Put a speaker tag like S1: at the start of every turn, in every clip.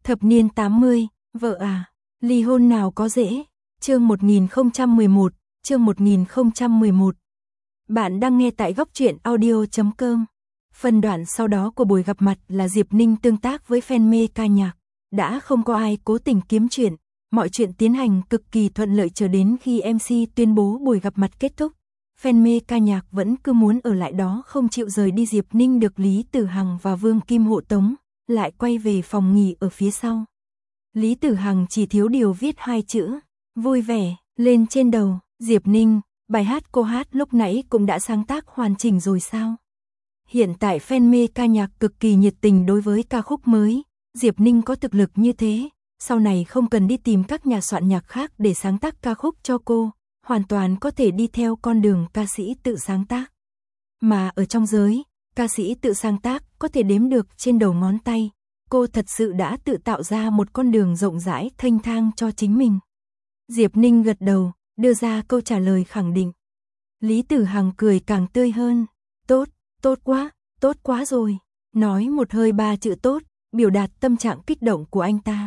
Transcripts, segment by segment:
S1: Thập niên 80, vợ à, ly hôn nào có dễ. Chương 1011, chương 1011. Bạn đang nghe tại góc truyện audio.com. Phần đoạn sau đó của buổi gặp mặt là Diệp Ninh tương tác với fan mê ca nhạc. Đã không có ai cố tình kiếm chuyện, mọi chuyện tiến hành cực kỳ thuận lợi cho đến khi MC tuyên bố buổi gặp mặt kết thúc. Fan mê ca nhạc vẫn cứ muốn ở lại đó không chịu rời đi. Diệp Ninh được Lý Tử Hằng và Vương Kim hộ tống, lại quay về phòng nghỉ ở phía sau. Lý Tử Hằng chỉ thiếu điều viết 2 chữ, vui vẻ, lên trên đầu. Diệp Ninh, bài hát cô hát lúc nãy cũng đã sáng tác hoàn chỉnh rồi sao? Hiện tại fan mê ca nhạc cực kỳ nhiệt tình đối với ca khúc mới. Diệp Ninh có thực lực như thế, sau này không cần đi tìm các nhà soạn nhạc khác để sáng tác ca khúc cho cô, hoàn toàn có thể đi theo con đường ca sĩ tự sáng tác. Mà ở trong giới, ca sĩ tự sáng tác có thể đếm được trên đầu ngón tay. Cô thật sự đã tự tạo ra một con đường rộng rãi thênh thang cho chính mình. Diệp Ninh gật đầu, đưa ra câu trả lời khẳng định. Lý Tử Hằng cười càng tươi hơn. Tốt quá rồi. Nói một hơi 3 chữ tốt, biểu đạt tâm trạng kích động của anh ta.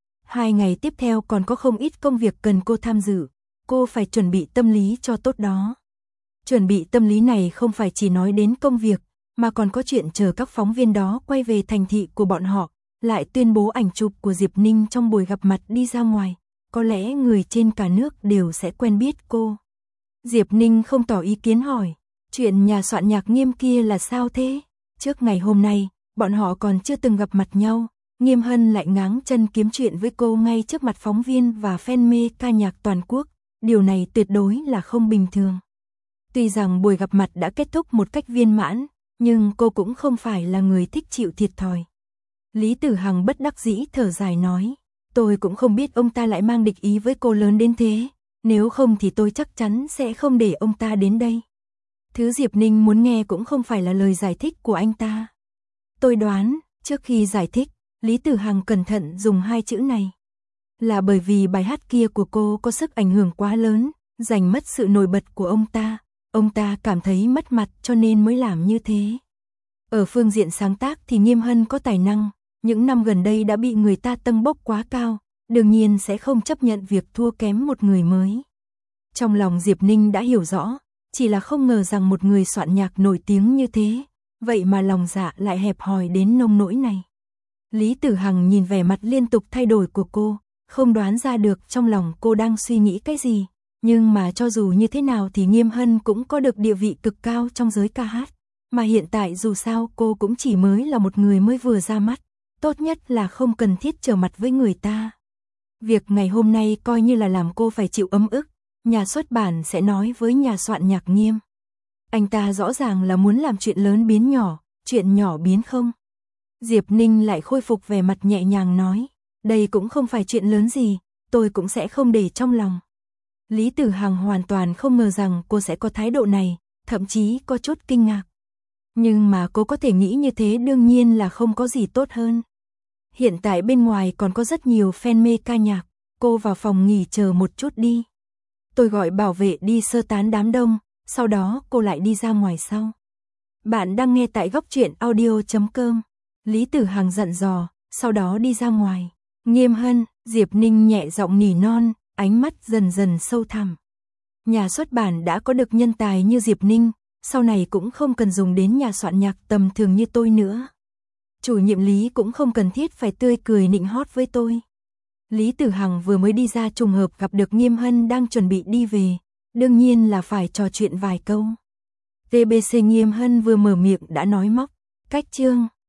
S1: 2 ngày tiếp theo còn có không ít công việc cần cô tham dự. Cô phải chuẩn bị tâm lý cho tốt đó. Chuẩn bị tâm lý này không phải chỉ nói đến công việc, mà còn có chuyện chờ các phóng viên đó quay về thành thị của bọn họ, lại tuyên bố ảnh chụp của Diệp Ninh trong buổi gặp mặt đi ra ngoài. Có lẽ người trên cả nước đều sẽ quen biết cô. Diệp Ninh không tỏ ý kiến hỏi, chuyện nhà soạn nhạc Nghiêm kia là sao thế? Trước ngày hôm nay, bọn họ còn chưa từng gặp mặt nhau, Nghiêm Hân lại ngáng chân kiếm chuyện với cô ngay trước mặt phóng viên và fan mê ca nhạc toàn quốc. Điều này tuyệt đối là không bình thường. Tuy rằng buổi gặp mặt đã kết thúc một cách viên mãn, nhưng cô cũng không phải là người thích chịu thiệt thòi. Lý Tử Hằng bất đắc dĩ thở dài nói, tôi cũng không biết ông ta lại mang địch ý với cô lớn đến thế, nếu không thì tôi chắc chắn sẽ không để ông ta đến đây. Thứ Diệp Ninh muốn nghe cũng không phải là lời giải thích của anh ta. Tôi đoán, trước khi giải thích, Lý Tử Hằng cẩn thận dùng 2 chữ này. Là bởi vì bài hát kia của cô có sức ảnh hưởng quá lớn, giành mất sự nổi bật của ông ta. Ông ta cảm thấy mất mặt cho nên mới làm như thế. Ở phương diện sáng tác thì Nghiêm Hân có tài năng, những năm gần đây đã bị người ta tâng bốc quá cao, đương nhiên sẽ không chấp nhận việc thua kém một người mới. Trong lòng Diệp Ninh đã hiểu rõ, chỉ là không ngờ rằng một người soạn nhạc nổi tiếng như thế, vậy mà lòng dạ lại hẹp hòi đến nông nỗi này. Lý Tử Hằng nhìn vẻ mặt liên tục thay đổi của cô, không đoán ra được trong lòng cô đang suy nghĩ cái gì. Nhưng mà cho dù như thế nào thì Nghiêm Hân cũng có được địa vị cực cao trong giới ca hát. Mà hiện tại dù sao cô cũng chỉ mới là một người mới vừa ra mắt. Tốt nhất là không cần thiết trở mặt với người ta. Việc ngày hôm nay coi như là làm cô phải chịu ấm ức. Nhà xuất bản sẽ nói với nhà soạn nhạc Nghiêm. Anh ta rõ ràng là muốn làm chuyện lớn biến nhỏ, chuyện nhỏ biến không. Diệp Ninh lại khôi phục vẻ mặt nhẹ nhàng nói. Đây cũng không phải chuyện lớn gì, tôi cũng sẽ không để trong lòng. Lý Tử Hằng hoàn toàn không ngờ rằng cô sẽ có thái độ này, thậm chí có chút kinh ngạc. Nhưng mà cô có thể nghĩ như thế đương nhiên là không có gì tốt hơn. Hiện tại bên ngoài còn có rất nhiều fan mê ca nhạc, cô vào phòng nghỉ chờ một chút đi. Tôi gọi bảo vệ đi sơ tán đám đông, sau đó cô lại đi ra ngoài sau. Bạn đang nghe tại góc truyện audio.com. Lý Tử Hằng dặn dò, sau đó đi ra ngoài. Nghiêm Hân, Diệp Ninh nhẹ giọng nỉ non, ánh mắt dần dần sâu thẳm. Nhà xuất bản đã có được nhân tài như Diệp Ninh, sau này cũng không cần dùng đến nhà soạn nhạc tầm thường như tôi nữa. Chủ nhiệm Lý cũng không cần thiết phải tươi cười nịnh hót với tôi. Lý Tử Hằng vừa mới đi ra trùng hợp gặp được Nghiêm Hân đang chuẩn bị đi về, đương nhiên là phải trò chuyện vài câu. TBC Nghiêm Hân vừa mở miệng đã nói móc, cách chương.